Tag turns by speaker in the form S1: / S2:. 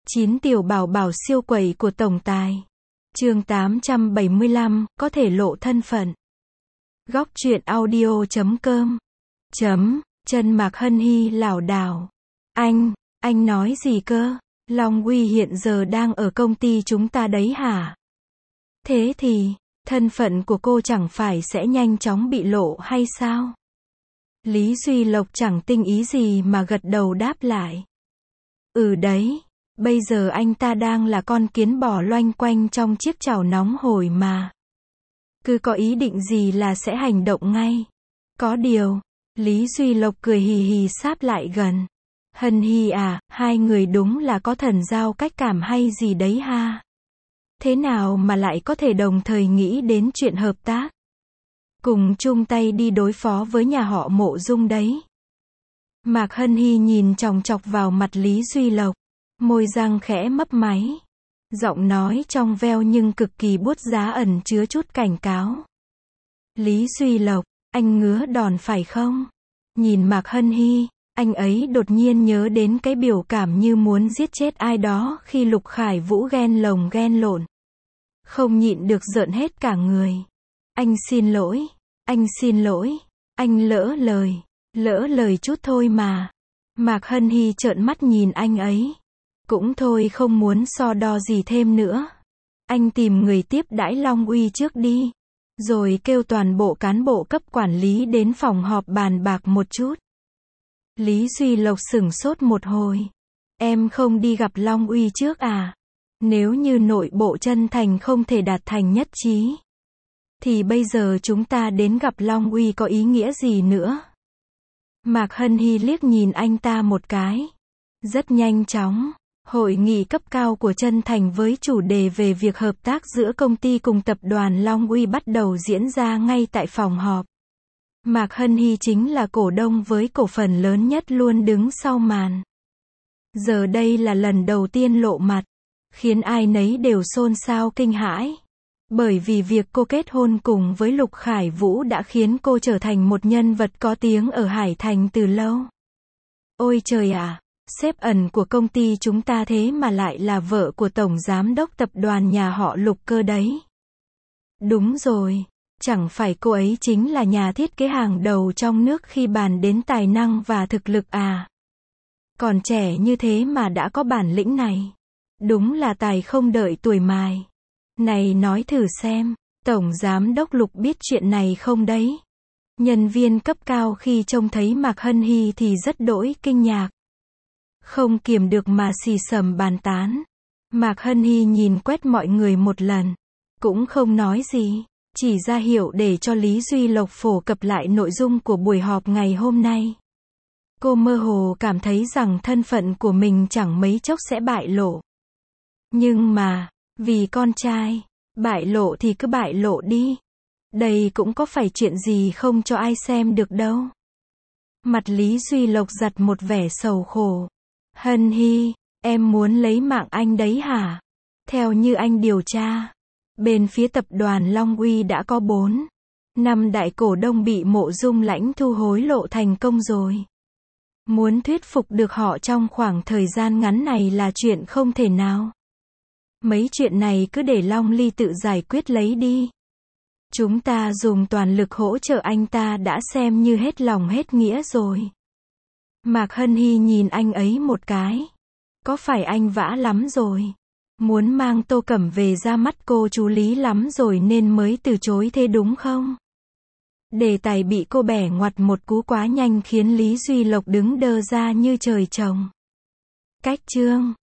S1: 9 tiểu bảo bảo siêu quẩy của tổng tài. Chương 875, có thể lộ thân phận. Góc truyện audio.com. Chân Mạc Hân Hy lảo đảo. Anh nói gì cơ? Long Uy hiện giờ đang ở công ty chúng ta đấy hả? Thế thì, thân phận của cô chẳng phải sẽ nhanh chóng bị lộ hay sao? Lý Duy Lộc chẳng tinh ý gì mà gật đầu đáp lại. Ừ đấy, bây giờ anh ta đang là con kiến bò loanh quanh trong chiếc chảo nóng hổi mà. Cứ có ý định gì là sẽ hành động ngay. Có điều, Lý Duy Lộc cười hì hì sáp lại gần. Hân Hy à, hai người đúng là có thần giao cách cảm hay gì đấy ha. Thế nào mà lại có thể đồng thời nghĩ đến chuyện hợp tác? Cùng chung tay đi đối phó với nhà họ Mộ Dung đấy. Mạc Hân Hy nhìn chòng chọc vào mặt Lý Duy Lộc. Môi răng khẽ mấp máy. Giọng nói trong veo nhưng cực kỳ buốt giá ẩn chứa chút cảnh cáo. Lý Duy Lộc, anh ngứa đòn phải không? Nhìn Mạc Hân Hy, anh ấy đột nhiên nhớ đến cái biểu cảm như muốn giết chết ai đó khi Lục Khải Vũ ghen lồng ghen lộn. Không nhịn được rợn hết cả người. Anh xin lỗi, anh lỡ lời chút thôi mà. Mạc Hân Hy trợn mắt nhìn anh ấy. Cũng thôi, không muốn so đo gì thêm nữa. Anh tìm người tiếp đãi Long Uy trước đi. Rồi kêu toàn bộ cán bộ cấp quản lý đến phòng họp bàn bạc một chút. Lý Duy Lộc sửng sốt một hồi. Em không đi gặp Long Uy trước à? Nếu như nội bộ chân thành không thể đạt thành nhất trí, thì bây giờ chúng ta đến gặp Long Uy có ý nghĩa gì nữa? Mạc Hân Hy liếc nhìn anh ta một cái. Rất nhanh chóng, hội nghị cấp cao của chân thành với chủ đề về việc hợp tác giữa công ty cùng tập đoàn Long Uy bắt đầu diễn ra ngay tại phòng họp. Mạc Hân Hy chính là cổ đông với cổ phần lớn nhất luôn đứng sau màn. Giờ đây là lần đầu tiên lộ mặt, khiến ai nấy đều xôn xao kinh hãi. Bởi vì việc cô kết hôn cùng với Lục Khải Vũ đã khiến cô trở thành một nhân vật có tiếng ở Hải Thành từ lâu. Ôi trời ạ, sếp ẩn của công ty chúng ta thế mà lại là vợ của tổng giám đốc tập đoàn nhà họ Lục cơ đấy. Đúng rồi, chẳng phải cô ấy chính là nhà thiết kế hàng đầu trong nước khi bàn đến tài năng và thực lực à? Còn trẻ như thế mà đã có bản lĩnh này. Đúng là tài không đợi tuổi mài. Này nói thử xem, tổng giám đốc Lục biết chuyện này không đấy? Nhân viên cấp cao khi trông thấy Mạc Hân Hy thì rất đỗi kinh ngạc. Không kiềm được mà xì xầm bàn tán. Mạc Hân Hy nhìn quét mọi người một lần. Cũng không nói gì. Chỉ ra hiệu để cho Lý Duy Lộc phổ cập lại nội dung của buổi họp ngày hôm nay. Cô mơ hồ cảm thấy rằng thân phận của mình chẳng mấy chốc sẽ bại lộ. Nhưng mà, vì con trai, bại lộ thì cứ bại lộ đi. Đây cũng có phải chuyện gì không cho ai xem được đâu. Mặt Lý Duy Lộc giật một vẻ sầu khổ. Hân Hy, em muốn lấy mạng anh đấy hả? Theo như anh điều tra, bên phía tập đoàn Long Uy đã có 4-5 đại cổ đông bị Mộ Dung Lãnh thu hối lộ thành công rồi. Muốn thuyết phục được họ trong khoảng thời gian ngắn này là chuyện không thể nào. Mấy chuyện này cứ để Long Ly tự giải quyết lấy đi. Chúng ta dùng toàn lực hỗ trợ anh ta đã xem như hết lòng hết nghĩa rồi. Mạc Hân Hy nhìn anh ấy một cái. Có phải anh vã lắm rồi? Muốn mang Tô Cẩm về ra mắt cô chú Lý lắm rồi nên mới từ chối thế đúng không? Đề tài bị cô bẻ ngoặt một cú quá nhanh khiến Lý Duy Lộc đứng đơ ra như trời trồng. Cách chương